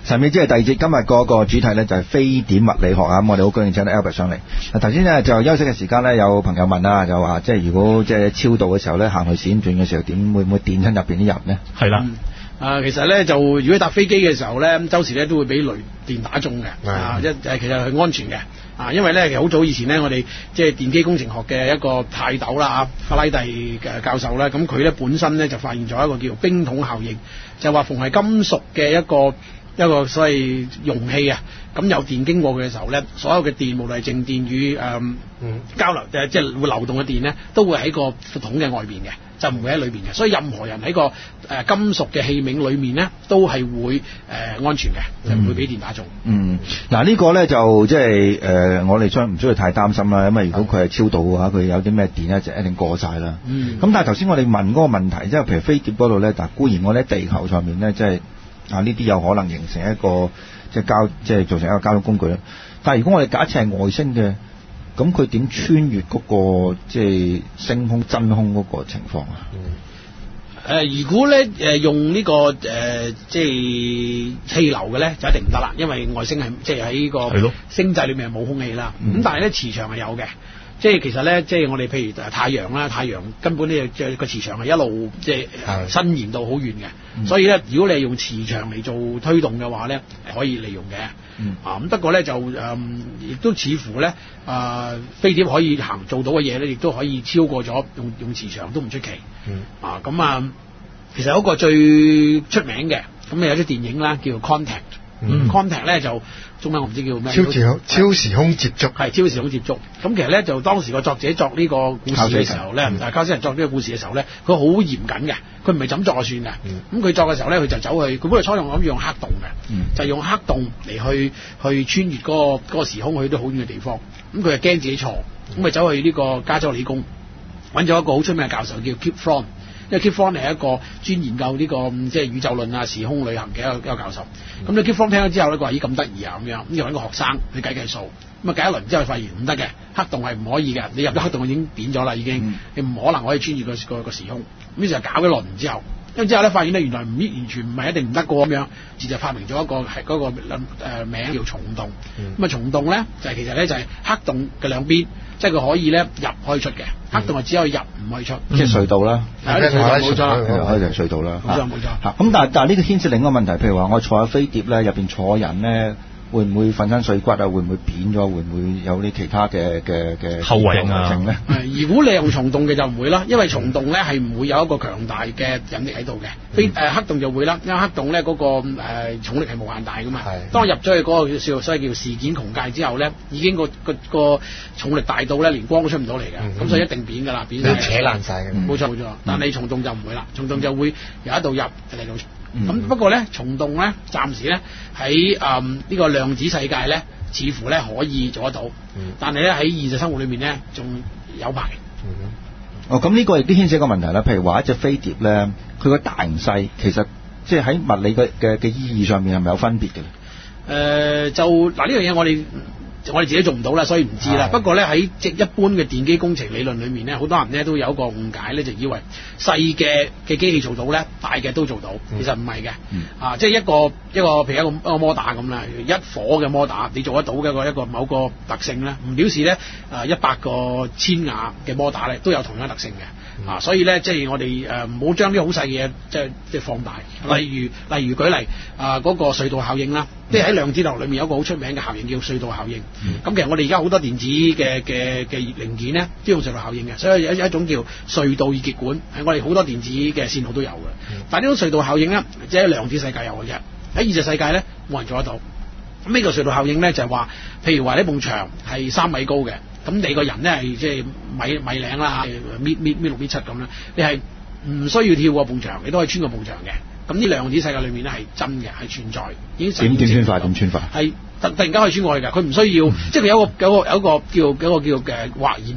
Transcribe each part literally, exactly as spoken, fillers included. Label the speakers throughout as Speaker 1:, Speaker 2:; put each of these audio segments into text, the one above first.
Speaker 1: 神秘之夜第二節，今日嗰個主題咧就係非點物理學啊！咁我哋好高興請到 Albert 上嚟。嗱，頭先咧就休息嘅時間咧，有朋友問啦，就話即係如果即係超度嘅時候咧，行去閃轉嘅時候，點會唔會電親入邊啲人呢？
Speaker 2: 係啦。
Speaker 3: 啊，其實咧就如果搭飛機嘅時候咧，周時咧都會俾雷電打中嘅，啊一誒其實係安全嘅，啊因為咧其實好早以前咧，我哋即係電機工程學嘅一個泰斗啦啊，法拉第嘅教授啦，咁佢咧本身咧就發現咗一個叫做冰桶效應，就話逢係金屬嘅一個一個所謂容器啊，咁有電經過嘅時候咧，所有嘅電無論係靜電與誒、嗯嗯、交流誒即係會流動嘅電咧，都會喺個桶嘅外邊嘅。就唔會喺裏邊嘅，所以任何人喺個誒、呃、金屬嘅器皿裏面咧，都係會誒、呃、安全嘅，就唔會俾電打中。
Speaker 1: 嗯，嗱、嗯、呢個咧就即係誒，我哋將唔需要太擔心啦，因為如果佢係超度嘅話，佢有啲咩電咧就一定過晒啦。嗯。咁但係頭先我哋問嗰個問題，即係譬如飛碟嗰度咧，但固然我哋喺地球上面咧，即係啊呢啲有可能形成一個即係交即係造成一個交通工具啦。但係如果我哋假設係外星嘅，咁佢點穿越嗰、那個即係星空真空嗰個情況啊？
Speaker 3: 誒、呃，如果咧誒、呃、用呢、這個誒、呃、即係氣流嘅咧，就一定唔得啦，因為外星係即係喺呢個星際裏面係冇空氣啦。咁、嗯、但係咧磁場係有嘅，即係其實咧即係我哋譬如太陽啦，太陽根本呢個個磁場係一路即係伸延到好遠嘅、嗯，所以咧如果你係用磁場嚟做推動嘅話咧，可以利用嘅。嗯、啊咁不過咧就誒，亦、嗯、都似乎咧啊、呃、飛碟可以行做到嘅嘢咧，亦都可以超過咗用用磁場都唔出奇。嗯、啊咁啊，其實有一個最出名嘅咁有啲電影啦，叫做 Contact。嗯、Contact 咧就中文我唔知叫咩，
Speaker 4: 超時空超時空接觸
Speaker 3: 係超時空接觸。咁其實咧就當時個作者作呢個故事嘅時候咧，啊卡斯人作呢個故事嘅時候咧，佢好嚴謹嘅，佢唔係怎作就算嘅。咁佢作嘅時候咧，佢就走去，佢本來初用諗住用黑洞嘅、嗯，就用黑洞嚟去去穿越嗰、嗰個嗰個時空去到好遠嘅地方。咁佢就驚自己錯，咁咪走去呢個加州理工揾咗一個好出名嘅教授叫 Kip Thorne。因為 Kip Thorne 係一個專研究呢、這個即係宇宙論啊、時空旅行嘅一個一個教授。咁你 Kip Thorne 聽咗之後咧，佢話咦咁得意啊咁樣，咁就揾個學生去計計數。咁啊計一輪之後，發現唔得嘅，黑洞係唔可以嘅。你入咗黑洞已經扁咗啦，已經、嗯、你唔可能可以穿越個個個時空。咁於是就搞咗輪之後，因為之後咧發現咧原來唔完全唔係一定唔得過咁樣，自就發明咗一個係嗰個誒名叫蟲洞。咁、嗯、啊蟲洞咧就係、是、其實咧就係黑洞嘅兩邊。即係佢可以咧入可以出嘅，黑洞係只可以入唔可以出，
Speaker 1: 嗯、即係隧道啦，
Speaker 3: 係啲隧道冇錯，
Speaker 1: 可以就係隧道啦，
Speaker 3: 冇錯冇錯。
Speaker 1: 嚇咁但係但係呢個牽涉另一個問題，譬如話我坐喺飛碟咧，入邊坐人咧。會唔會粉身碎骨啊？會唔會扁咗？會唔會有啲其他嘅嘅嘅
Speaker 2: 後遺症咧？
Speaker 3: 如果你用蟲洞嘅就唔會啦，因為蟲洞咧係唔會有一個強大嘅引力喺度嘅。飛、嗯、誒黑洞就會啦，因為黑洞咧嗰、那個誒、呃、重力係無限大噶嘛。當我入咗去嗰個叫所謂叫事件穹界之後咧，已經個個個重力大到咧連光都出唔到嚟嘅，咁、嗯、所以一定扁噶啦，扁晒。
Speaker 4: 扯爛晒嘅。冇錯冇錯，
Speaker 3: 但係蟲洞就唔會啦，蟲洞就會由一度入嚟到。咁、嗯、不過咧，蟲洞咧，暫時咧喺誒呢個量子世界咧，似乎咧可以做得到。嗯、但係咧喺現實生活裏面咧，仲有排。
Speaker 1: 嗯、哦，咁呢個亦都牽涉一個問題啦。譬如話一隻飛碟咧，佢個大唔細，其實即係喺物理嘅嘅嘅意義上面係咪有分別嘅？誒、
Speaker 3: 呃，就嗱呢樣嘢我哋。我哋自己做唔到啦，所以唔知啦。不過咧喺即一般嘅電機工程理論裏面咧，好多人咧都有一個誤解咧，就以為細嘅嘅機器做到咧，大嘅都做到。其實唔係嘅。啊，即係一個一個譬如一個一個摩打咁啦，一火嘅摩打，你做得到嘅一個一個某個特性咧，唔表示咧啊一百個千瓦嘅摩打咧都有同樣特性嘅。啊，所以咧即係我哋誒唔好將啲好細嘅嘢即係即係放大。例如例如舉例啊嗰個隧道效應啦，即係喺量子力學裏面有一個好出名嘅效應叫隧道效應。咁、嗯、其實我哋而家好多電子嘅嘅嘅零件咧，都用隧道效應嘅，所以有一種叫隧道二極管，係我哋好多電子嘅線路都有嘅、嗯。但係呢種隧道效應咧，即係喺量子世界有嘅啫，喺現實世界咧冇人做得到。咁呢個隧道效應咧就係、是、話，譬如話呢埲牆係三米高嘅，咁你個人咧係即係米米零啦，米米米六米七咁啦，你係唔需要跳過埲牆，你都可以穿過埲牆嘅。咁呢量子世界裏面咧係真嘅，係存在，已經
Speaker 1: 點點穿法點穿法係。
Speaker 3: 突突然間可以穿過去㗎，佢唔需要，嗯、即係佢有個有個有個叫有個叫嘅或然率啊，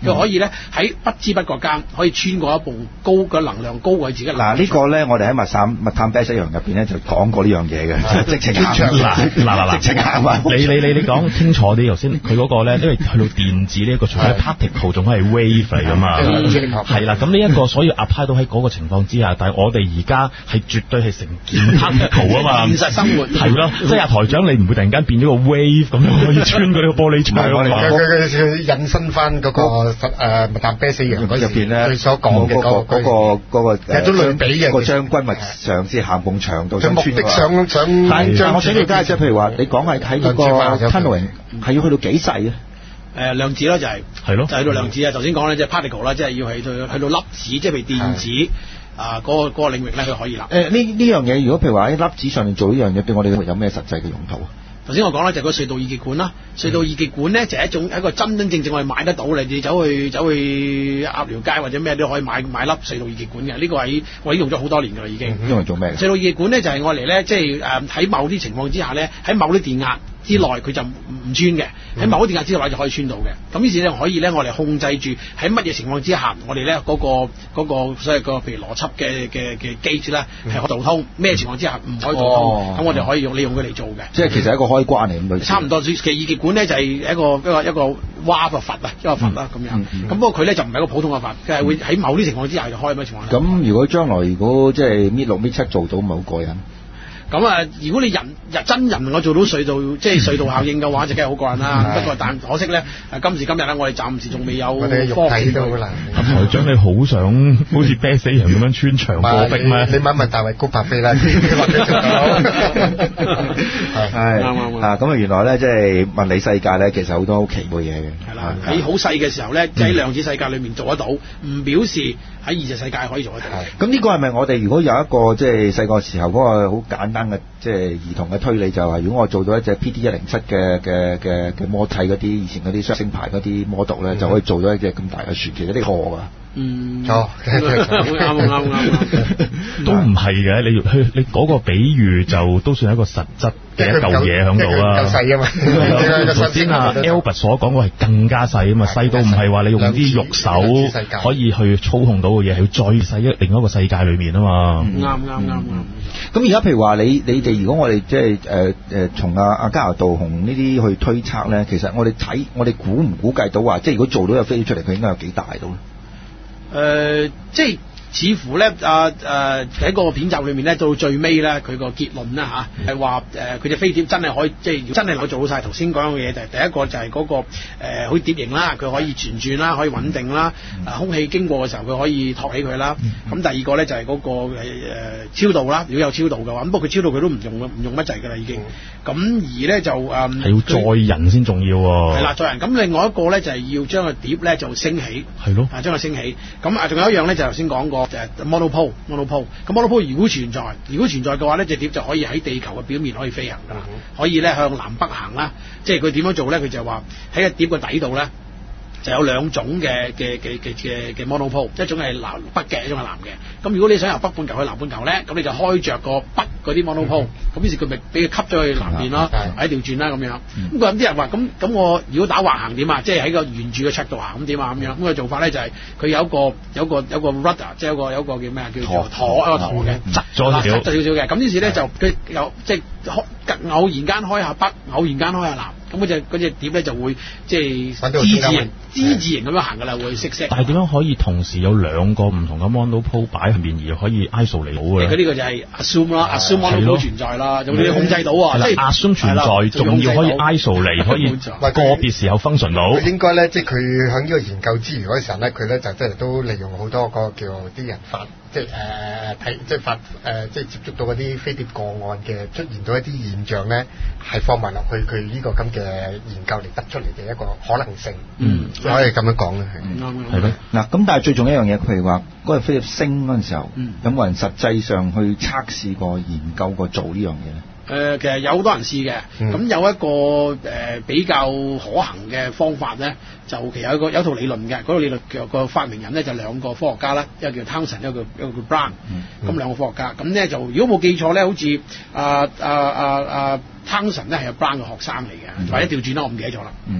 Speaker 3: 佢可以咧喺不知不覺間可以穿過一部高嘅能量高過自己。
Speaker 1: 嗱呢個咧，我哋喺密探密探啤西洋入邊咧就講過呢樣嘢嘅，直情行
Speaker 2: 嗱嗱嗱，
Speaker 1: 直情行啊！
Speaker 2: 你你你你講清楚啲頭先，佢嗰個咧，因為去到電子呢一個，除咗 particle 仲係 wave 嚟噶嘛，係啦，咁呢一個所以 apply 到喺嗰個情況之下，但係我哋而家係絕對係成件 particle 啊嘛，
Speaker 3: 現實生活
Speaker 2: 係咯，即係阿台長你唔會突然間變咗個 wave 咁樣可以穿過呢個玻璃窗啊嘛，
Speaker 4: 佢佢引申翻嗰個誒密探啤西洋嗰
Speaker 1: 入邊咧，
Speaker 4: 佢所講嘅嗰個
Speaker 1: 嗰個嗰個
Speaker 4: 有種類比嘅
Speaker 1: 個將軍咪嘗試行埲牆度想
Speaker 4: 目的想想
Speaker 1: 但係我想了解即係譬如話你講係喺嗰個 tunneling 係要去到幾細啊？
Speaker 3: 誒量子啦就係
Speaker 2: 係咯，
Speaker 3: 就去到量子啊！頭先講咧即係 particle 啦，即係要去到去到粒子，即係譬如電子啊嗰個嗰個領域咧，佢可以啦。誒
Speaker 1: 呢呢樣嘢，如果譬如話喺粒子上面做呢樣嘢，對我哋有咩實際嘅用途啊？
Speaker 3: 頭先我講咧就係個隧道二極管啦，隧道二極管咧就係一種一個真真正正我哋買得到，你哋走去走去鴨寮街或者咩都可以買買粒隧道二極管嘅，呢、這個喺我已經用咗好多年㗎啦已經。
Speaker 1: 用嚟做咩？
Speaker 3: 隧道二極管咧就係我嚟咧，即係誒喺某啲情況之下咧，喺某啲電壓之內佢就唔唔穿嘅，喺某啲電壓之內就可以穿到嘅。咁於是咧可以咧我哋控制住喺乜嘢情況之下，我哋咧嗰個嗰、那個所謂個譬如邏輯嘅嘅嘅機制咧係可以導通，咩情況之下唔可以導通，咁、哦、我哋可以用利用佢嚟做嘅。
Speaker 1: 即係其實係一個開關嚟咁類似。差唔
Speaker 3: 多，其實二極管咧就係一個一個一個蛙個閥啊，一個閥啦咁樣。咁、嗯嗯、不過佢咧就唔係一個普通嘅閥，佢係會喺某啲情況之下就開咩情況。
Speaker 1: 咁、嗯、如果將來如果即係搣六搣七做到，咪好過癮。
Speaker 3: 咁啊，如果你人真人能夠做到隧道，即係隧道效應嘅話，就梗係好過癮啦。不過但可惜咧，今時今日咧，我哋暫時仲未有科技到好難。
Speaker 2: 台長你好想好似啤死人咁樣穿牆過壁咩？
Speaker 4: 你問一問大衛高柏飛啦，或者做到。
Speaker 1: 係啱啱啊！咁啊，原來咧即係物理世界咧，其實好多好奇怪嘢嘅。
Speaker 3: 係啦，喺好細嘅時候咧，即係喺量子世界裏面做得到，唔表示喺二次世界可以做得到。
Speaker 1: 咁呢個係咪我哋如果有一個即係細個時候嗰個好簡單嘅即係兒童嘅推理，就係話如果我做到一隻 P D 一零七嘅嘅嘅嘅摩替嗰啲以前嗰啲雙星牌嗰啲 model 咧，就可以做到一隻咁大嘅船，其實呢個㗎。嗯，錯，
Speaker 3: 啱啱啱，
Speaker 2: 都唔係嘅。你去你嗰個比喻就都算係一個實質嘅一嚿嘢喺度啦。
Speaker 4: 夠細啊嘛，
Speaker 2: 頭先阿 Albert 所講嘅係更加細啊嘛，細到唔係話你用啲肉手可以去操控到嘅嘢，係要再細一另一個世界裏面啊嘛。
Speaker 3: 啱啱啱啱。
Speaker 1: 咁而家譬如話你你哋如果我哋即係誒誒從阿阿加拿道雄呢啲去推測咧，其實我哋睇我哋估唔估計到話，即係如果做到有飛出嚟，佢應該有幾大到咧？
Speaker 3: 誒、呃，即係似乎咧，啊誒喺個片集裏面咧，到最尾咧，佢個結論啦嚇，係話誒佢隻飛碟真係可以，即係真係能夠做到晒頭先講嘅嘢，就係第一個就係嗰、那個誒好似碟形啦，佢可以旋轉啦，可以穩定啦，啊空氣經過嘅時候佢可以托起佢啦。咁第二個咧就係嗰、那個誒、呃、超度啦，如果有超度嘅話，咁不過佢超度佢都唔用唔用乜滯㗎啦已經。咁而咧就誒係、嗯、
Speaker 2: 要載人先重要喎。係
Speaker 3: 啦，載人。咁另外一個咧就係、是、要將個碟咧就升起。係咯。啊，將佢升起。咁啊，仲有一樣咧就頭先講過誒 monopole，monopole。咁 monopole 如果存在，如果存在嘅話咧，隻碟就可以喺地球嘅表面可以飛行㗎啦，可以咧向南北行啦。即係佢點樣做咧？佢就係話喺個碟個底度咧。就有兩種嘅嘅嘅嘅嘅嘅 monopole，一種係南北嘅，一種係南嘅。咁如果你想由北半球去南半球咧，咁你就開着個北嗰啲 monopole，咁於是佢咪俾佢吸咗去南邊咯，喺調轉啦咁樣。咁佢有啲人話，咁咁我如果打橫行點啊？即係喺個沿住嘅尺度行咁點啊咁樣。咁佢做法咧就係佢有一個有一個有一個 rudder，即係有個有一個叫咩啊？叫做舵一個舵嘅，側咗少少，側少少嘅。咁於是咧就佢有即係偶然間開下北，偶然間開下南。咁嗰隻嗰隻碟咧就會即係之字形、之字形咁樣行㗎啦，會識識。
Speaker 2: 但係點樣可以同時有兩個唔同嘅 monopole 擺喺面而可以 isolate 到嘅？
Speaker 3: 佢呢個就係 assume 啦 ，assume monopole 存在啦，就你控制到啊，即係
Speaker 2: assume 存在，仲要可以 isolate，可以個別時候 function 到。
Speaker 4: 應該咧，即係佢喺呢個研究之餘嗰時候咧，佢咧就即係都利用好多個叫啲人發。即係誒睇，即係發誒、呃，即係接觸到嗰啲飛碟個案嘅出現到一啲現象咧，係放埋落去佢呢個咁嘅研究嚟得出嚟嘅一個可能性。嗯，可以咁樣講咧，係啱啱。係咯。嗱，咁但係最重要一樣嘢，譬如話嗰個飛碟升嗰陣時候，嗯、有冇人實際上去測試過、研究過做呢樣嘢咧？
Speaker 3: 誒、呃，其實有好多人試嘅，咁、嗯、有一個誒、呃、比較可行嘅方法咧，就其實有一個有一套理論嘅，嗰、那個理論嘅個發明人咧就兩個科學家啦，一個叫 Townsend，一個一個叫 Brown，咁、嗯、兩個科學家，咁咧就如果冇記錯咧，好似啊啊啊啊 Townsend 咧係有 Brown 嘅學生嚟嘅，嗯、或者調轉啦，我唔記得咗啦。嗯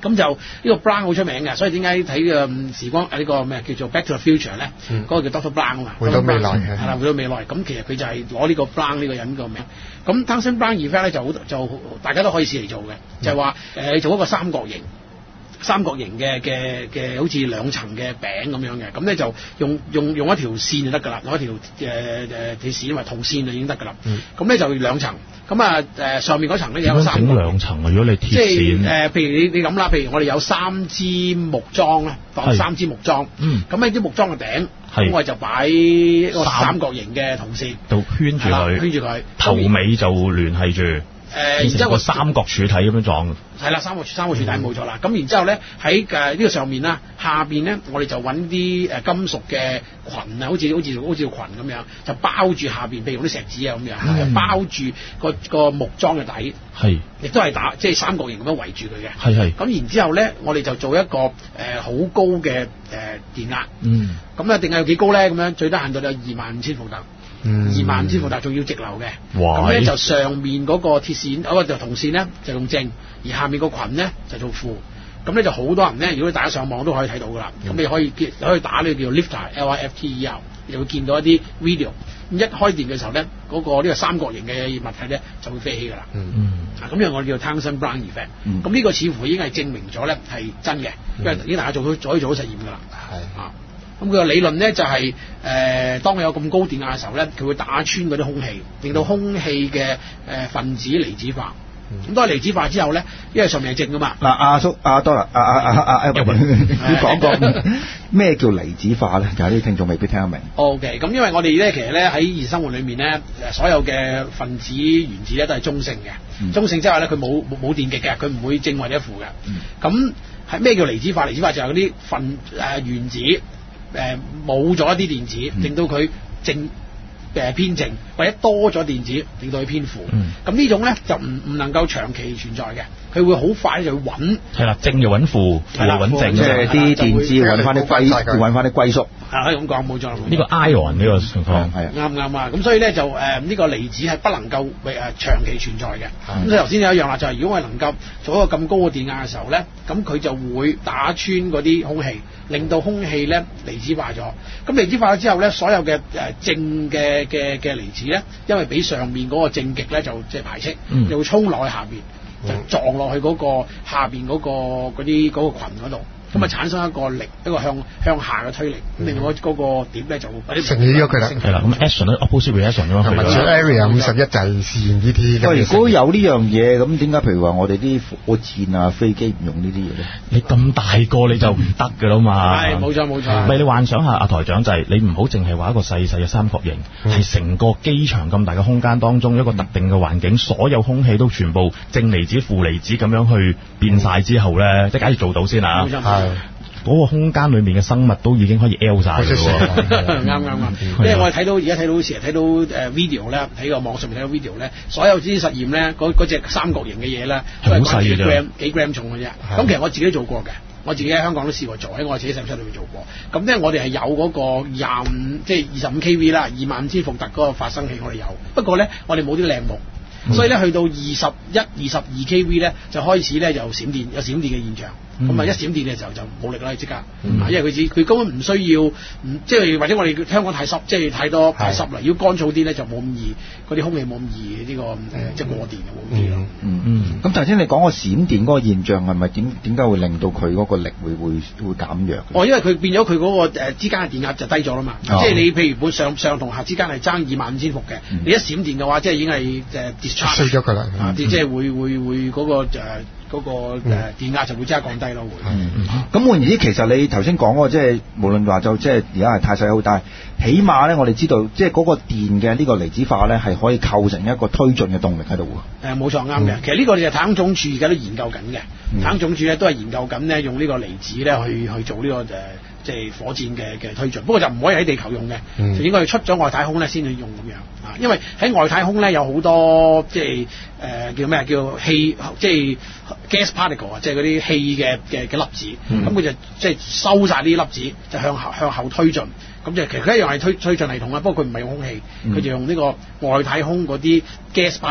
Speaker 3: 咁就呢個 Brown 好出名嘅，所以點解睇嘅時光啊呢個咩叫做 Back to the Future 咧？嗰、嗯、個叫 Doctor Brown 啊嘛，
Speaker 4: 回到未來係
Speaker 3: 係啦，回到未來。咁其實佢就係攞呢個 Brown 呢個人個名。咁 Townsend Brown effect 咧就好就大家都可以試嚟做嘅，嗯、就係話誒你做一個三角形。三角形嘅嘅嘅好似兩層嘅餅咁樣嘅，咁咧就用用用一條線就得㗎啦，用一條誒誒鐵線或銅線就已經得㗎啦。咁咧、嗯、就兩層，咁啊誒上面嗰層咧有三角。整兩層啊！如果你鐵線。即係誒、呃，譬如你你咁啦，譬如我哋有三支木樁咧，當三支木樁。嗯。咁喺啲木樁嘅頂，咁是我就擺一個三角形嘅銅線，就圈住佢，圈住佢，頭尾就聯繫住。誒，然之後個三角柱體咁樣撞，係啦，三角三角柱體冇錯啦。咁、嗯、然之後咧喺誒呢個上面啦，下邊咧我哋就揾啲誒金屬嘅裙啊，好似好似好似個裙咁樣，就包住下邊，譬如啲石子啊咁樣，嗯、就包住個個木樁嘅底，係是，亦都係打即係、就是、三角形咁樣圍住佢嘅，係係。咁然之後咧，我哋就做一個誒好、呃、高嘅誒、呃、電壓，嗯，咁啊定係有幾高咧？咁樣最低限度有二萬五千伏特。嗯，二萬五千伏特仲要直流嘅，咁咧喂就上面嗰個鐵線，嗰、嗰個就銅線咧就用正，而下面個裙咧就做負，咁咧就好多人咧，如果大家上網都可以睇到噶啦，咁、嗯、你可以可以打呢個叫 lifter L I F T E R， 你會見到一啲 video，咁一開電嘅時候咧，嗰、嗰個呢個三角形嘅物體咧就會飛起噶啦，嗯嗯，啊咁樣我哋叫 Townsend Brown effect，咁呢、嗯、個似乎已經係證明咗咧係真嘅，因為已經大家做到可以做到實驗噶啦，係、嗯、啊。咁佢個理論咧就係、是、誒、呃，當佢有咁高電壓嘅時候咧，佢會打穿嗰啲空氣，令到空氣嘅誒分子離子化。咁當係離子化之後咧，因為上面係正噶嘛。嗱、啊，阿叔阿多啦，阿阿阿阿阿，你講講咩叫離子化咧？有啲聽眾未必聽得明。O K，咁因為我哋咧其實咧喺現實生活裏面咧，所有嘅分子原子咧都係中性嘅。嗯、中性之後咧，佢冇冇冇電極嘅，佢唔會正或者負嘅。咁係咩叫離子化？離子化就係嗰啲分誒、呃、原子。誒冇咗一啲電子，令到佢正誒偏正，或者多咗電子，令到佢偏負。咁呢、嗯、種咧就唔唔能夠長期存在嘅，佢會好快就穩。係啦，正就穩負，負就穩正，即係啲電子揾翻啲歸，揾翻啲歸宿。係可以咁講，冇錯。呢個 ion 呢個情況係啱啱啊！咁所以咧就誒呢、呃這個離子係不能夠誒、呃、長期存在嘅。咁所以頭先有一樣啦，就係、是、如果我哋能夠做一個咁高嘅電壓嘅時候咧，咁佢就會打穿嗰啲空氣，令到空氣咧離子化咗。咁離子化咗之後咧，所有嘅誒、呃、正嘅嘅嘅離子咧，因為俾上面嗰個正極咧就即係排斥，嗯、就會衝落去下邊，就撞落去嗰個下邊嗰、嗰個嗰啲嗰個羣嗰度。咁啊、嗯、產生一個力，一個向向下嘅推力，咁令到嗰個點咧就乘起咗佢啦。係啦，咁 action 咧 opposite reaction 咁樣去咗。area 五十一就係試驗呢啲。喂，如果有呢樣嘢，咁點解譬如話我哋啲火箭啊、飛機唔用呢啲嘢咧？你咁大個你就唔得㗎啦嘛。係，冇錯冇錯。唔係你幻想下，阿台長就係、是、你唔好淨係話一個細細嘅三角形，係成、嗯、個機場咁大嘅空間當中一個特定嘅環境，所有空氣都全部正離子、負離子咁樣去變晒之後咧，嗯、即係假如做到先啊。嗰個空間裏面嘅生物都已經可以 L 晒嘅喎，啱啱啱。因為我哋睇到而家睇到成日睇到誒 video 咧，喺個網上面睇到 video 咧，所有呢啲實驗咧，嗰嗰隻三角形嘅嘢咧，都係講幾 gram 幾 gram 重嘅啫。咁其實我自己都做過嘅，我自己喺香港都試過做，喺我自己實驗室裏面做過。咁咧我哋係有嗰個廿五即係二十五 k V 啦，二萬五千伏特嗰個發生器我哋有。不過咧我哋冇啲靚木。嗯、所以咧，去到二十一、二十二 k V 咧，就開始咧有閃電，有閃電嘅現象。咁啊、嗯，一閃電嘅時候就冇力啦，即刻。嗯、因為佢只佢根本唔需要，唔即係或者我哋香港太濕，即係太多太濕啦。如果乾燥啲咧，就冇咁易，嗰啲空氣冇咁易呢、呢個誒，即係過電冇咁易咯。嗯嗯。咁頭先你講個閃電嗰個現象係咪點點解會令到佢嗰個力會會會減弱？哦，因為佢變咗佢嗰個誒之間嘅電壓就低咗啦嘛。哦、即係你譬如本上上同下之間係爭二萬五千伏嘅，嗯、你一閃電嘅話，即係已經係誒。衰咗佢啦，啊！啲即係會會會嗰個誒嗰個誒電壓就會即刻降低咯，會。咁換言之，其實你頭先講嗰個即係無論話就即係而家係太細好大，起碼咧我哋知道即係嗰個電嘅呢個離子化咧係可以構成一個推進嘅動力喺度喎。誒冇錯，啱嘅。其實呢個就太空總署而家都研究緊嘅，太空總署咧都係研究緊咧用呢個離子咧去去做呢個誒。即係火箭嘅嘅推進，不過就唔可以喺地球用嘅，嗯、就應該要出咗外太空咧先去用咁樣啊。因為喺外太空咧有好多即係誒、呃、叫咩叫氣，即係 gas particle 啊，即係嗰啲氣嘅嘅嘅粒子，咁佢、嗯、就即係收晒呢啲粒子，就向後向後推進。咁就其實佢一樣係推推進系統啦，不過佢唔係用空氣，佢、嗯、就用呢個外太空嗰啲 gas particle。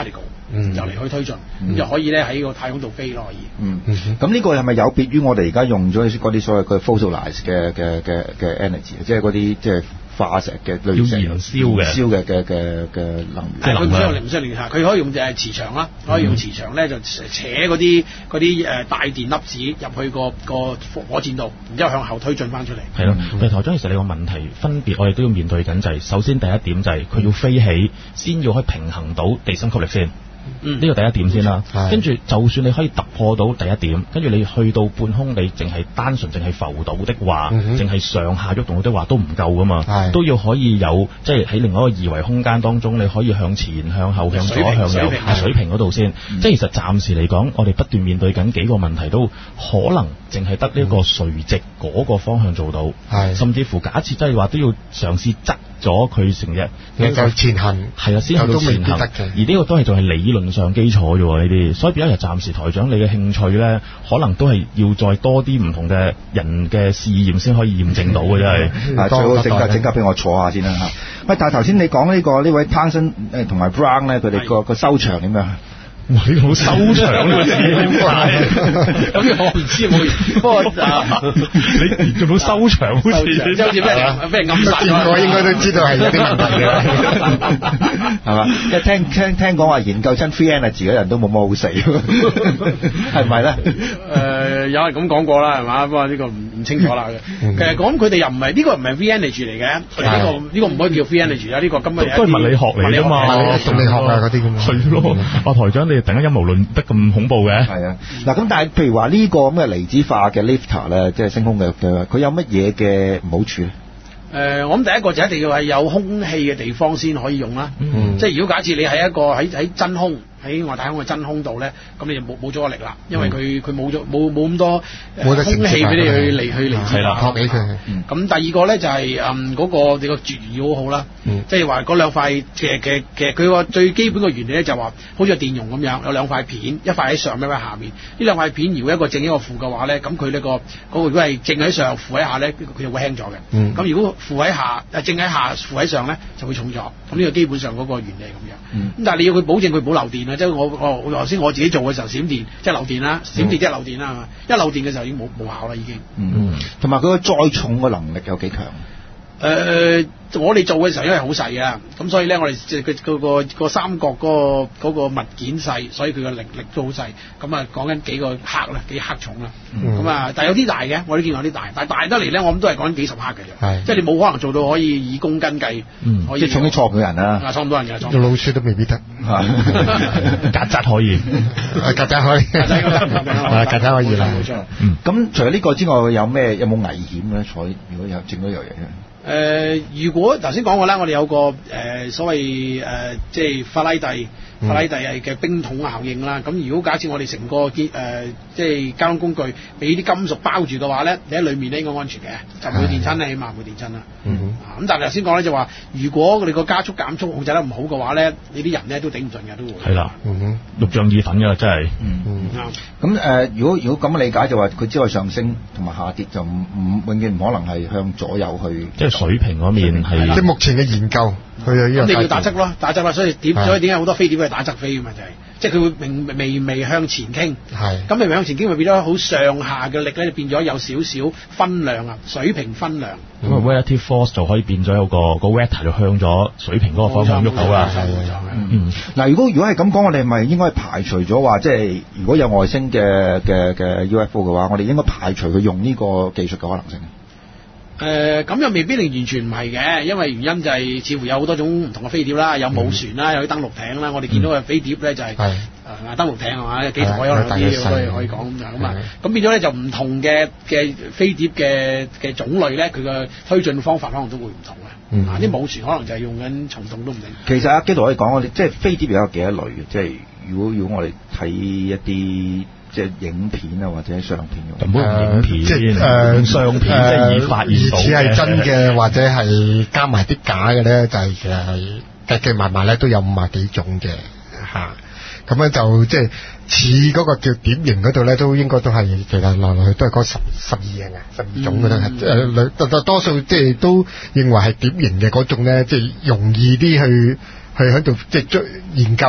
Speaker 3: 嗯、就嚟去推進，咁、嗯、就可以咧喺個太空度飛咯，可以。
Speaker 1: 嗯，咁呢個係咪有別於我哋而家用咗嗰啲所謂嘅 fossilized 嘅嘅嘅嘅 energy， 即係嗰啲即係化石嘅類型
Speaker 2: 要燃燒嘅
Speaker 1: 燒嘅嘅嘅嘅能源？
Speaker 3: 係佢唔需要唔需要連下，佢可以用誒磁場啦，可以用磁場咧就扯嗰啲嗰啲誒帶電粒子入去個個火箭度，然之後向後推進翻出嚟。
Speaker 2: 係咯，但係台長其實你個問題分別，我哋都要面對緊就係、是，首先第一點就係佢要飛起，先要可以平衡到地心吸力先。嗯，呢個第一點先啦。跟住就算你可以突破到第一點，跟住你去到半空，你淨係單純淨係浮到的話，淨係、嗯、上下喐動的話都唔夠噶嘛。都要可以有即係喺另外一個二維空間當中，你可以向前、向後、向左、向右喺水平嗰度先。嗯、即係其實暫時嚟講，我哋不斷面對緊幾個問題，都可能淨係得呢個垂直嗰個方向做到。係，甚至乎假設即係話都要嘗試側咗佢成日
Speaker 4: 能夠前行，
Speaker 2: 係啊，先去到前行。而呢個都係仲係理論上基礎啫喎，呢啲。所以變咗就暫時台長你嘅興趣咧，可能都係要再多啲唔同嘅人嘅試驗先可以驗證到嘅，真係。
Speaker 1: 啊，最好整架整架俾我坐下先啦嚇。喂，但係頭先你講呢個呢位 Townsend 誒同埋 Brown 咧，佢哋個個收場點樣？
Speaker 2: 哇！呢個好收場呢個字，
Speaker 3: 有啲我唔知冇，不過
Speaker 2: 你做到收場好似，
Speaker 3: 即係好似咩人俾人暗殺
Speaker 4: 咗，我應該都知道係有啲問題
Speaker 1: 嘅，係嘛？因為聽聽聽講話研究親 free energy 嘅人都冇乜好死，係咪咧？
Speaker 3: 誒，有人咁講過啦，係嘛？不過呢個唔唔清楚啦。其實講佢哋又唔係呢個唔係 free energy 嚟嘅，呢個呢個唔可以叫 free energy 啦，呢個根本
Speaker 2: 都係物理學嚟㗎嘛，
Speaker 4: 動力學啊嗰啲咁啊。
Speaker 2: 係咯，阿台長你。突然間陰謀論得咁恐怖嘅，
Speaker 1: 係啊！嗱咁，但係譬如話呢個咁嘅離子化嘅 lifter 咧，即係升空嘅嘅，佢有乜嘢嘅唔好處咧？
Speaker 3: 誒、呃，我諗第一個就一定要係有空氣嘅地方先可以用啦。嗯、即係如果假設你喺一個喺喺真空喺外太空嘅真空度咧，咁你就冇冇咗個力啦，因為佢佢冇咗冇冇咁多、呃、空氣俾你去嚟去離子化，托起佢。咁、嗯、第二個咧就係誒嗰個你個絕緣要好好啦，嗯、即係話嗰兩塊嘅嘅嘅佢個最基本嘅原理咧就話好似電容咁樣，有兩塊片，一塊喺上，一塊喺下面。呢兩塊片如果一個正一個負嘅話咧，咁佢呢個嗰個如果係正喺上負喺下咧，佢就會輕咗嘅。咁、嗯、如果負喺下誒正喺下負喺上咧，就會重咗。咁呢個基本上嗰個原理係咁樣。咁、嗯、但係你要佢保證佢保留電啊，即係我我頭先我自己做嘅時候閃電即係漏電啦，閃電即係漏電啦，係嘛？一漏電嘅時候已經冇冇效啦，已經。
Speaker 1: 嗯，同埋佢個載重嘅能力有幾強？
Speaker 3: 誒、呃，我哋做嘅時候因為好細啊，咁所以咧我哋即係佢嗰個個三角嗰、嗰個嗰個物件細，所以佢嘅力力都好細。咁啊講緊幾個克啦，幾克重啦。咁啊、嗯，但係有啲大嘅，我都見過有啲大，但係大得嚟咧，我諗都係講緊幾十克嘅啫。係，即係你冇可能做到可以以公斤計，
Speaker 1: 嗯、可以即係重啲錯嘅人啦。
Speaker 3: 啊，錯唔多人嘅，錯。
Speaker 4: 做老鼠都未必得。
Speaker 2: 曱甴可以，
Speaker 4: 曱甴可以，曱甴可以啦。冇錯。嗯。咁
Speaker 1: 除咗呢個之外，有咩有冇危險咧？坐如果有整嗰樣嘢。
Speaker 3: 誒、呃，如果頭先講過啦，我哋有個誒、呃、所謂誒、呃，即係法拉第。法拉第係嘅冰桶效應啦，咁如果假設我哋成個結誒、呃、即係交通工具俾啲金屬包住嘅話咧，你喺裏面咧應該安全嘅，就唔會電親啦，起碼唔會電親啦。嗯哼。咁、啊、但係頭先講咧就話，如果我哋個加速減速控制得唔好嘅話咧，你啲人咧都頂唔順嘅，都會。係啦。嗯哼。
Speaker 2: 肉醬意粉㗎，真係。
Speaker 1: 嗯嗯。啱。咁誒，如果如果咁理解就話，佢只可以上升同埋下跌，就唔唔永遠唔可能係向左右去。
Speaker 2: 即係水平嗰面係。
Speaker 4: 即係目前嘅研究。佢又呢個，咁你要打側
Speaker 3: 咯，打側啦，所以點所以點解好多飛碟係打側飛嘅嘛？就係、是，即係佢會微微微向前傾，係，咁微微向前傾咪變咗好上下嘅力咧，就變咗有少少分量啊，水平分量。
Speaker 2: 咁啊 relative force 就可以變咗有個個 vector 就向咗水平嗰個方向喐到啦。係
Speaker 1: 嗯，嗱，如果如果係咁講，我哋係咪應該排除咗話，即係如果有外星嘅嘅嘅 U F O 嘅話，我哋應該排除佢用呢個技術嘅可能性？
Speaker 3: 誒咁、呃、又未必定完全唔係嘅，因為原因就係似乎有好多種唔同嘅飛碟啦，有母船啦，有啲登陸艇啦。我哋見到嘅飛碟咧就係、是、誒、嗯呃、登陸艇係嘛，有幾台可能有啲可以可以講咁樣咁啊。咁變咗咧就唔同嘅嘅飛碟嘅嘅種類咧，佢嘅推進方法可能都會唔同嘅。嗯、啊，啲母船可能就係用緊蟲洞都唔定。
Speaker 1: 其實阿基圖可以講，我哋即係飛碟有幾多類嘅？即係如果如果我哋睇一啲。即係影片啊，或者相片咁。
Speaker 2: 唔好影片，
Speaker 4: 即係誒
Speaker 2: 相片，即係已發現到嘅。似係
Speaker 4: 真嘅，或者係加埋啲假嘅咧，就係其實係計計埋埋咧都有五十幾種嘅嚇。咁樣就即係似嗰個叫點形嗰度咧，都應該都係其實來來去都係嗰十十二樣啊，十二種嘅啦。誒兩多多數即係都認為係點形嘅嗰種咧，即係容易啲去去喺度即係追研究啊。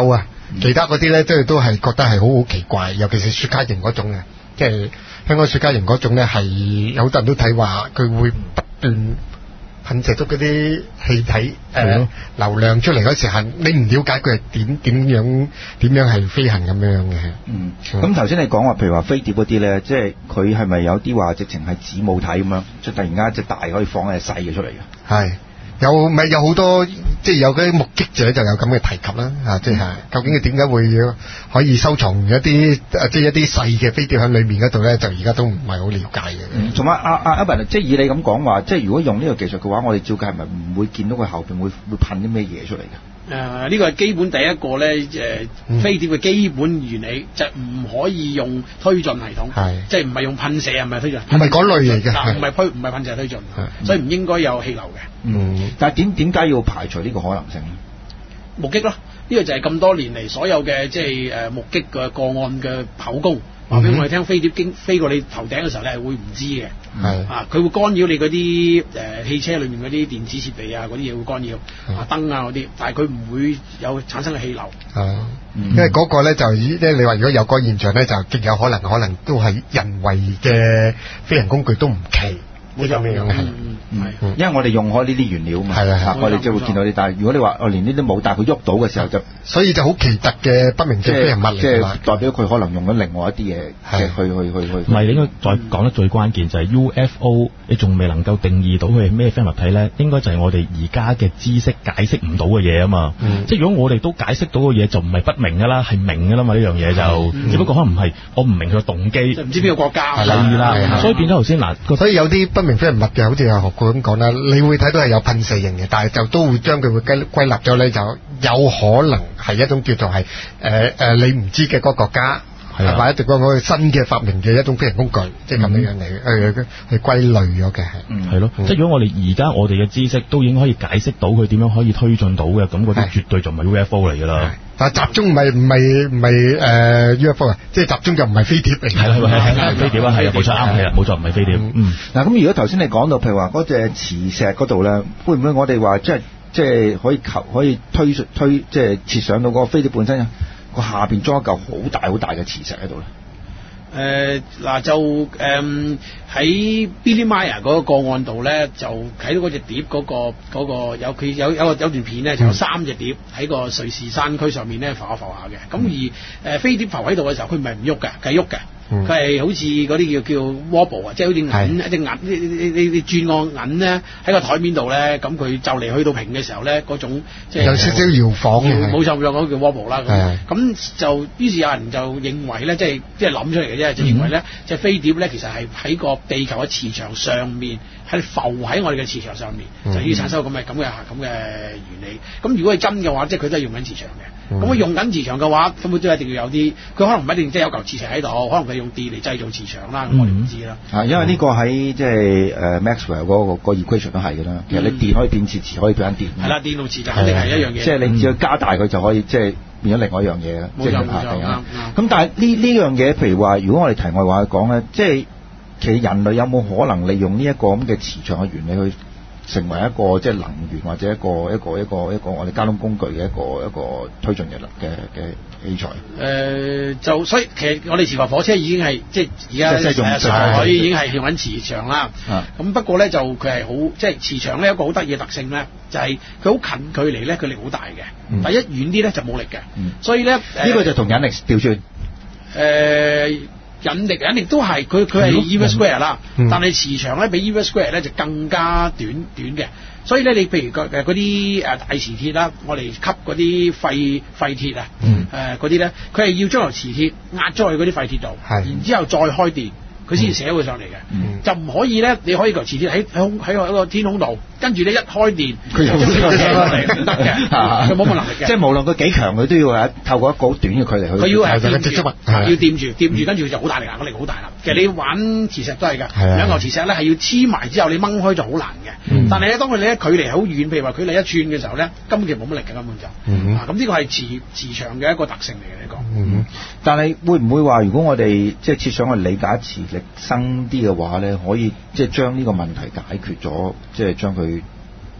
Speaker 4: 其他嗰啲咧，即係都係覺得係好好奇怪，尤其是雪茄型嗰種嘅，即係香港雪茄型嗰種咧，係有好多人都睇話佢會不斷噴射出嗰啲氣體誒、呃、流量出嚟嗰時候，你唔了解佢係點點樣點樣係飛行咁樣嘅。
Speaker 1: 嗯，咁頭先你講話，譬如話飛碟嗰啲咧，即係佢係咪有啲話直情係子母體咁樣，即係突然間隻大可以放一隻細嘅出嚟嘅？
Speaker 4: 係。有咪有好多即係有嗰啲目擊者就有咁嘅提及啦，啊，即係究竟佢點解會可以收藏一啲即係一啲細嘅飛碟喺裏面嗰度咧？就而家都唔係好了解嘅。
Speaker 1: 同埋阿阿阿文，即係以你咁講話，即係如果用呢個技術嘅話，我哋照計係咪唔會見到佢後邊會會噴啲咩嘢出嚟嘅？
Speaker 3: 誒、呃，呢、這個係基本第一個咧，誒、呃嗯、飛碟嘅基本原理就唔可以用推進系統，即係唔係用噴射啊，唔係推進，
Speaker 4: 唔係嗰類嚟嘅，
Speaker 3: 唔係推唔係噴射推進，所以唔應該有氣流嘅。
Speaker 1: 嗯，但係點點解要排除呢個可能性咧？
Speaker 3: 目擊咯，呢、這個就係咁多年嚟所有嘅即係誒目擊嘅個案嘅口供。話俾我哋聽，飛碟經飛過你頭頂嘅時候咧，係會唔知嘅。係啊，佢會干擾你嗰啲誒汽車裏面嗰啲電子設備啊，嗰啲嘢會干擾啊燈啊嗰啲，但係佢唔會有產生嘅氣流。係、
Speaker 4: 嗯，因為嗰個咧就即係你話如果有個現象咧，就極有可能可能都係人為嘅飛行工具都唔奇。冇錯，咁樣嘅係，
Speaker 1: 嗯，因為我哋用開呢啲原料嘛，係啊，我哋就會見到啲。但係如果你話我連呢啲冇，但係佢喐到嘅時候就，
Speaker 4: 所以就好奇特嘅不明嘅飛行物嚟，
Speaker 1: 即係代表佢可能用緊另外一啲嘢，即係去去去去。
Speaker 2: 唔係，你應該再講得最關鍵就係 U F O，你仲未能夠定義到佢係咩飛行物體咧？應該就係我哋而家嘅知識解釋唔到嘅嘢啊嘛。即係如果我哋都解釋到嘅嘢，就唔係不明㗎啦，係明㗎啦嘛。呢樣嘢就，只不過可能唔係我唔明佢嘅動機，
Speaker 3: 唔知邊個國家
Speaker 2: 係啦，所以變咗頭先嗱，
Speaker 4: 所以有啲不明飛行物嘅，好似阿學過咁講啦，你會睇到係有噴射型嘅，但係就都會將佢會歸歸納咗咧，就有可能係一種叫做係誒誒你唔知嘅嗰個國家，係或者嗰個新嘅發明嘅一種飛行工具，即係咁樣樣嚟去去歸類咗嘅係。係咯，
Speaker 2: 即係如果我哋而家我哋嘅知識都已經可以解釋到佢點樣可以推進到嘅，咁嗰啲絕對就唔係 U F O 嚟㗎啦。
Speaker 4: 但係集中唔係唔係唔係誒 U F O 啊，即係集中就唔係飛碟嚟。係
Speaker 2: 係係係飛碟啊，係啊，冇錯啱係啊，冇錯唔係飛碟。嗯，
Speaker 1: 嗱咁如果頭先你講到譬如話嗰隻磁石嗰度咧，會唔會我哋話即係即係可以求可以推推即係設想到嗰個飛碟本身個下邊裝一嚿好大好大嘅磁石喺度咧？
Speaker 3: 誒、呃、嗱就誒喺 Billy Meier 嗰個個案度咧，就睇到嗰隻碟嗰、嗰個嗰個有佢有有個有段片咧，就有三隻碟喺個瑞士山區上面咧浮下浮下嘅。咁、嗯、而誒、呃、飛碟浮喺度嘅時候，佢唔係唔喐嘅，係喐嘅。佢係好似嗰啲叫叫 wobble 啊，即係好似銀一隻銀，你你你你轉個銀咧喺個台面度咧，咁佢就嚟去到平嘅時候咧，嗰種即係
Speaker 4: 有少少搖晃嘅，
Speaker 3: 冇錯冇錯，嗰個叫 wobble 啦。咁咁就於是有人就認為咧，即係即係諗出嚟嘅啫，就認為咧，即係飛碟咧其實係喺個地球嘅磁場上面，係浮喺我哋嘅磁場上面，嗯、就要產生咁嘅咁嘅咁嘅原理。咁如果係真嘅話，即係佢都係用緊磁場嘅。咁佢、嗯、用緊磁場嘅話，咁佢都一定要有啲，佢可能唔一定即係有嚿磁石喺度，可能佢用電嚟製造磁場啦。咁、嗯、我哋唔知啦。啊，
Speaker 1: 因為呢個喺即係誒 Maxwell 嗰個個 equation 都係㗎啦。其實你電可以變磁，磁可以變電。係啦，
Speaker 3: 電同磁就肯定係一樣嘢。
Speaker 1: 即係你只要加大佢就可以即係變咗另外一樣嘢啦。
Speaker 3: 冇錯冇錯。
Speaker 1: 咁但係呢呢樣嘢，譬如話，如果我哋題外話講咧，即係其實人類有冇可能利用呢一個咁嘅磁場嘅原理去成為一個即係能源或者一個一個一個一個我哋交通工具嘅一個一個推進嘅嘅嘅器材？誒、
Speaker 3: 呃，就所以其實我哋磁浮火車已經係即係而家誒上海已經係用緊磁場啦。咁、啊、不過咧就佢係好即係磁場咧一個好得意嘅特性咧，就係佢好近距離咧佢力好大嘅，嗯、但係一遠啲咧就冇力嘅。嗯、所以咧呢、
Speaker 1: 呃、個就同引力調轉。誒、
Speaker 3: 呃。引力引力都係佢佢係 E V square 啦，嗯、但係磁場咧比 E V square 咧就更加短短嘅，所以咧你譬如個誒嗰啲誒大磁鐵啦，我哋吸嗰啲廢廢鐵啊，誒嗰啲咧，佢係要將條磁鐵壓咗去嗰啲廢鐵度，然之後再開電，佢先至寫會上嚟嘅，嗯、就唔可以咧，你可以嚿磁鐵喺喺喺個個天空度，跟住你一開電，佢又將個車落嚟，唔得嘅，佢冇乜能力嘅。即係無論佢幾強，佢都要係透過一個好短嘅距離去。佢要係掂住，要掂住，掂住，跟住就好大力，個力好大啦。其實你玩磁石都係㗎，兩嚿磁石咧係要黐埋之後，你掹開就好難嘅。嗯、但係咧，當佢你咧距離好遠，譬如話距離一寸嘅時候咧，根本其實冇乜力嘅根本就。嗯、啊，咁呢個係磁磁場嘅一個特性嚟嘅，你講。
Speaker 1: 嗯、但係會唔會話，如果我哋即係設想去理解磁力生啲嘅話咧，可以即係將呢個問題解決咗，即係將佢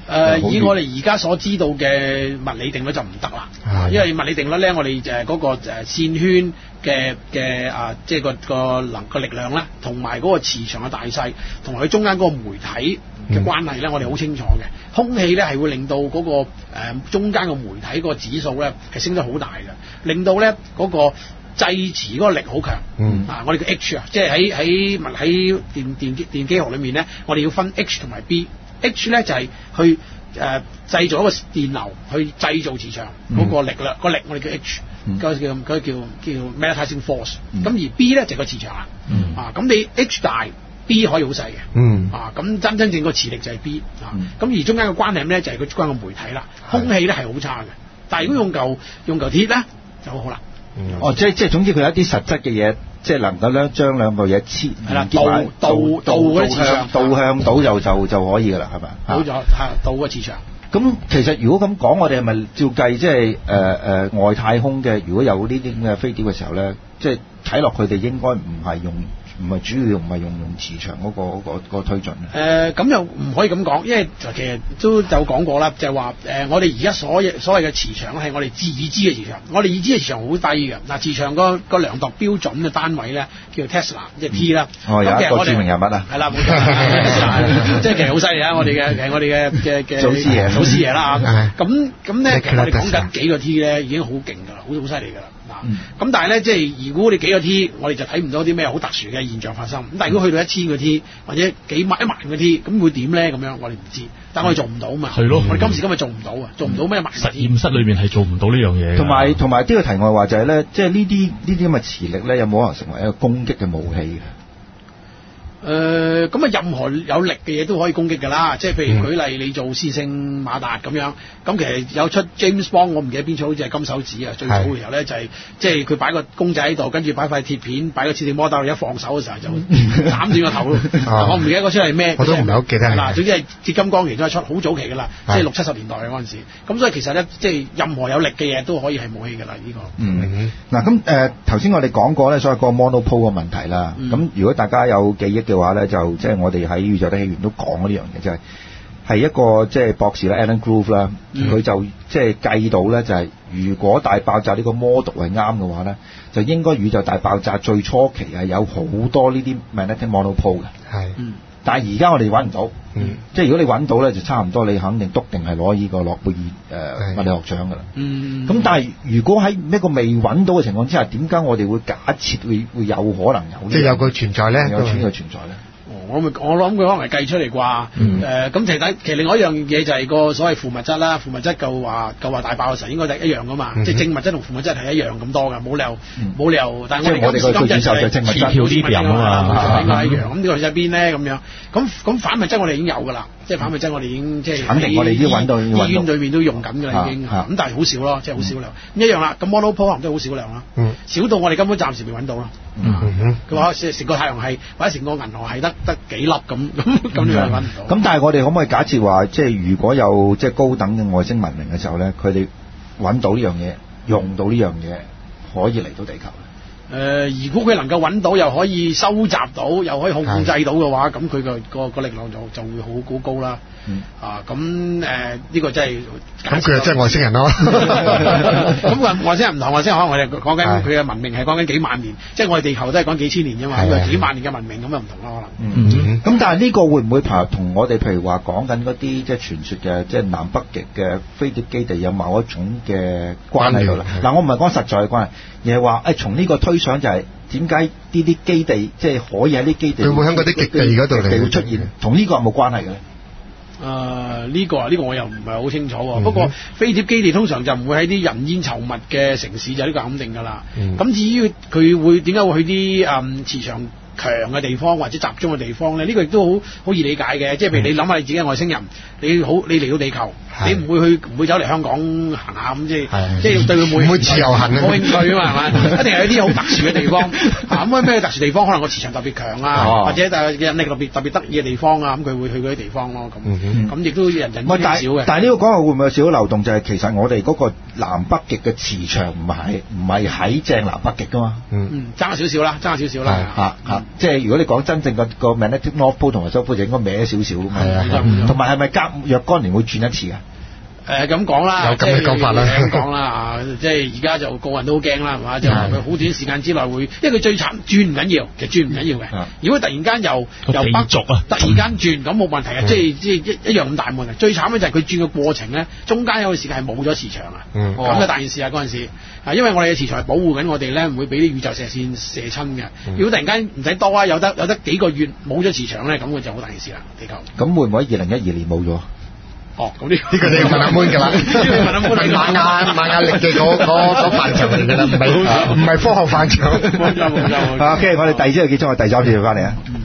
Speaker 3: 誒，以我哋而家所知道嘅物理定律就唔得啦，因為物理定律咧，我哋誒嗰個誒線圈嘅嘅啊，即係個個能個力量咧，同埋嗰個磁場嘅大細，同埋佢中間嗰個媒體嘅關係咧，嗯、我哋好清楚嘅。空氣咧係會令到嗰、嗰個誒、呃、中間嘅媒體個指數咧係升得好大嘅，令到咧嗰、嗰個製磁嗰個力好強。嗯啊，我哋嘅 H 啊，即係喺喺物喺電電電機學裏面咧，我哋要分 H 同埋 B。H 咧就係、是、去誒、呃、製造一個電流，去製造磁場嗰、嗯、個力量，個力我哋叫 H，嗰個、嗯、叫嗰個叫叫 magnetizing force。咁、嗯、而 B 咧就係個磁場啦。嗯、啊，咁你 H 大 ，B 可以好細嘅。嗯。啊，咁真真正個磁力就係 B。啊，咁、嗯、而中間嘅關係係咩咧？就係佢中間嘅媒體啦。空氣咧係好差嘅，但係如果用嚿用嚿鐵咧就好好啦。嗯、哦，即係即係總之佢有一啲實質嘅嘢。即係能夠咧將兩個嘢黐係啦，導導導嗰啲磁場，導向到就就就可以㗎啦，係咪？導咗係導個磁場。咁其實如果咁講，我哋係咪照計即係誒誒外太空嘅？如果有呢啲咁嘅飛碟嘅時候咧，即係睇落佢哋應該唔係用。唔係主要唔係用用磁場嗰、嗰個嗰、嗰個嗰個推進咧。誒咁、呃、又唔可以咁講，因為其實都有講過啦，就係話誒我哋而家所所謂嘅磁場係我哋知已知嘅磁場，我哋已知嘅磁場好低嘅。嗱，磁場個個量度標準嘅單位咧叫 Tesla，即係 T 啦。哦，有一個著名人物啊。係啦，冇錯。即係其實好犀利啊！我哋嘅誒我哋嘅嘅嘅祖師爺，祖師爺啦嚇。咁咁咧，其實我哋講緊幾個 T 咧已經好勁㗎啦，好好犀利㗎啦。嗱，咁、嗯、但係咧，即係如果你幾個 T，我哋就睇唔到啲咩好特殊嘅現象發生。咁但係如果去到一千個 T 或者幾萬一萬個 T，咁會點咧？咁樣我哋唔知，但係我哋做唔到嘛。係咯、嗯，我哋今時今日做唔到啊，做唔到咩萬實驗室裏面係做唔到呢樣嘢。同埋同埋呢個題外話就係、是、咧，即係呢啲呢啲咁嘅磁力咧，有冇可能成為一個攻擊嘅武器嘅？誒咁啊，任何有力嘅嘢都可以攻擊㗎啦，即係譬如舉例，你做獅星馬達咁樣，咁其實有出 James Bond，我唔記得邊出，好似係金手指啊，最早嘅時候咧就係即係佢擺個公仔喺度，跟住擺塊鐵片，擺個設定摩打，一放手嘅時候就斬斷個頭咯。我唔記得嗰出係咩，我都唔係好記得。嗱，總之係鐵金剛其中一出，好早期㗎啦，即係六七十年代嗰陣時。咁所以其實咧，即係任何有力嘅嘢都可以係武器㗎啦，呢個。嗯，嗱咁誒頭先我哋講過咧，所謂個 monopole 嘅問題啦。咁如果大家有記憶嘅話咧，就即係我哋喺宇宙的起源都講過呢樣嘢，就係、是、係一個即係博士啦 Alan Groove 啦，佢就即係計到咧，就係如果大爆炸呢個 model 係啱嘅話咧，就應該宇宙大爆炸最初期係有好多呢啲 magnetic monopole 嘅。係，但係而家我哋揾唔到，嗯、即係如果你揾到咧，就差唔多你肯定篤定係攞呢個諾貝爾誒物理學獎㗎啦。嗯，咁但係如果喺一個未揾到嘅情況之下，點解我哋會假設會會有可能有？即係有個存在咧，有存在存在咧？我咪我諗佢可能係計出嚟啩，誒、嗯，咁其實其實另外一樣嘢就係個所謂負物質啦，負物質夠話夠話大爆嘅時候應該係一樣噶嘛，嗯、即係正物質同負物質係一樣咁多噶，冇理由冇、嗯、理由，但係我哋今時今日就係正物質條啲人啊嘛，應該係一樣，咁呢個喺邊咧咁樣？咁咁反物質我哋已經有㗎啦，即係反物質我哋已經即係肯定我哋已經揾到，醫院裏面都用緊㗎啦已經，咁但係好少咯，即係好少量，嗯、一樣啦。咁 monopole 可能都係好少量啦，嗯、少到我哋根本暫時未揾到咯。佢話成個太陽系或者成個銀河系得得幾粒咁，咁咁你又揾唔到。咁但係我哋可唔可以假設話，即係如果有即係高等嘅外星文明嘅時候咧，佢哋揾到呢樣嘢，用到呢樣嘢，可以嚟到地球？誒、呃，如果佢能夠揾到，又可以收集到，又可以控制到嘅話，咁佢個個個力量就就會好好高啦。嗯、啊，咁誒呢個真係咁佢又真係外星人咯。咁外外星人唔同外星人，可能我哋講緊佢嘅文明係講緊幾萬年，即係我哋地球都係講幾千年啫嘛。咁啊幾萬年嘅文明咁又唔同咯，可能。嗯咁、嗯嗯、但係呢個會唔會同我哋譬如話講緊嗰啲即係傳說嘅即係南北極嘅飛碟基地有某一種嘅關係度啦？嗱，我唔係講實在嘅關係，而係話誒從呢個推想就係點解呢啲基地即係可以喺啲基地，佢會喺嗰啲極地嗰度嚟出現，同呢個有冇關係嘅咧？誒呢、呃這個啊，呢、這個我又唔係好清楚喎。嗯、哼不過飛碟基地通常就唔會喺啲人煙稠密嘅城市，就呢個肯定㗎啦。咁、嗯、至於佢會點解會去啲誒、嗯、磁場強嘅地方或者集中嘅地方咧？呢、這個亦都好好易理解嘅。即係譬如你諗下你自己係外星人，你好你嚟到地球， 你唔會去唔會走嚟香港行下咁即係即係對佢冇
Speaker 4: 唔會自由行
Speaker 3: 冇興趣啊嘛係咪？一定係有啲好特殊嘅地方啊咁咩特殊地方？可能個磁場特別強啊，或者但係引力特別特別得意嘅地方啊，咁佢會去嗰啲地方咯咁。咁亦都人人少嘅。
Speaker 1: 但係呢個講話會唔會有少少漏洞？就係其實我哋嗰個南北極嘅磁場唔係唔係喺正南北極噶嘛？
Speaker 3: 嗯，爭少少啦，爭少少啦。
Speaker 1: 嚇嚇，即係如果你講真正個個 magnetic north pole 同埋 south pole 就應該歪少少啊嘛。同埋係咪隔若干年會轉一次啊？
Speaker 3: 誒咁講啦，
Speaker 4: 有咁嘅講法啦，
Speaker 3: 咁講啦即係而家就個人都好驚啦，係嘛？就話佢好短時間之內會，因為佢最慘轉唔緊要，其實轉唔緊要嘅。如果突然間由由北
Speaker 2: 軸啊，
Speaker 3: 突然間轉咁冇問題嘅，即係即係一一樣咁大問題。最慘嘅就係佢轉嘅過程咧，中間有個時間係冇咗磁場啊，咁就大件事啊嗰陣時啊，因為我哋嘅磁場係保護緊我哋咧，唔會俾啲宇宙射線射親嘅。如果突然間唔使多啊，有得有得幾個月冇咗磁場咧，咁佢就好大件事啦，地球。
Speaker 1: 咁會唔會喺二零一二年冇咗？
Speaker 3: 哦，咁呢
Speaker 4: 呢個你要問阿 Moon 㗎啦，係馬雅馬雅力嘅嗰嗰嗰範疇嚟㗎啦，唔係唔係科學範疇。
Speaker 3: 冇錯冇錯。
Speaker 1: OK，我哋第二節結束，我哋第三節翻嚟啊。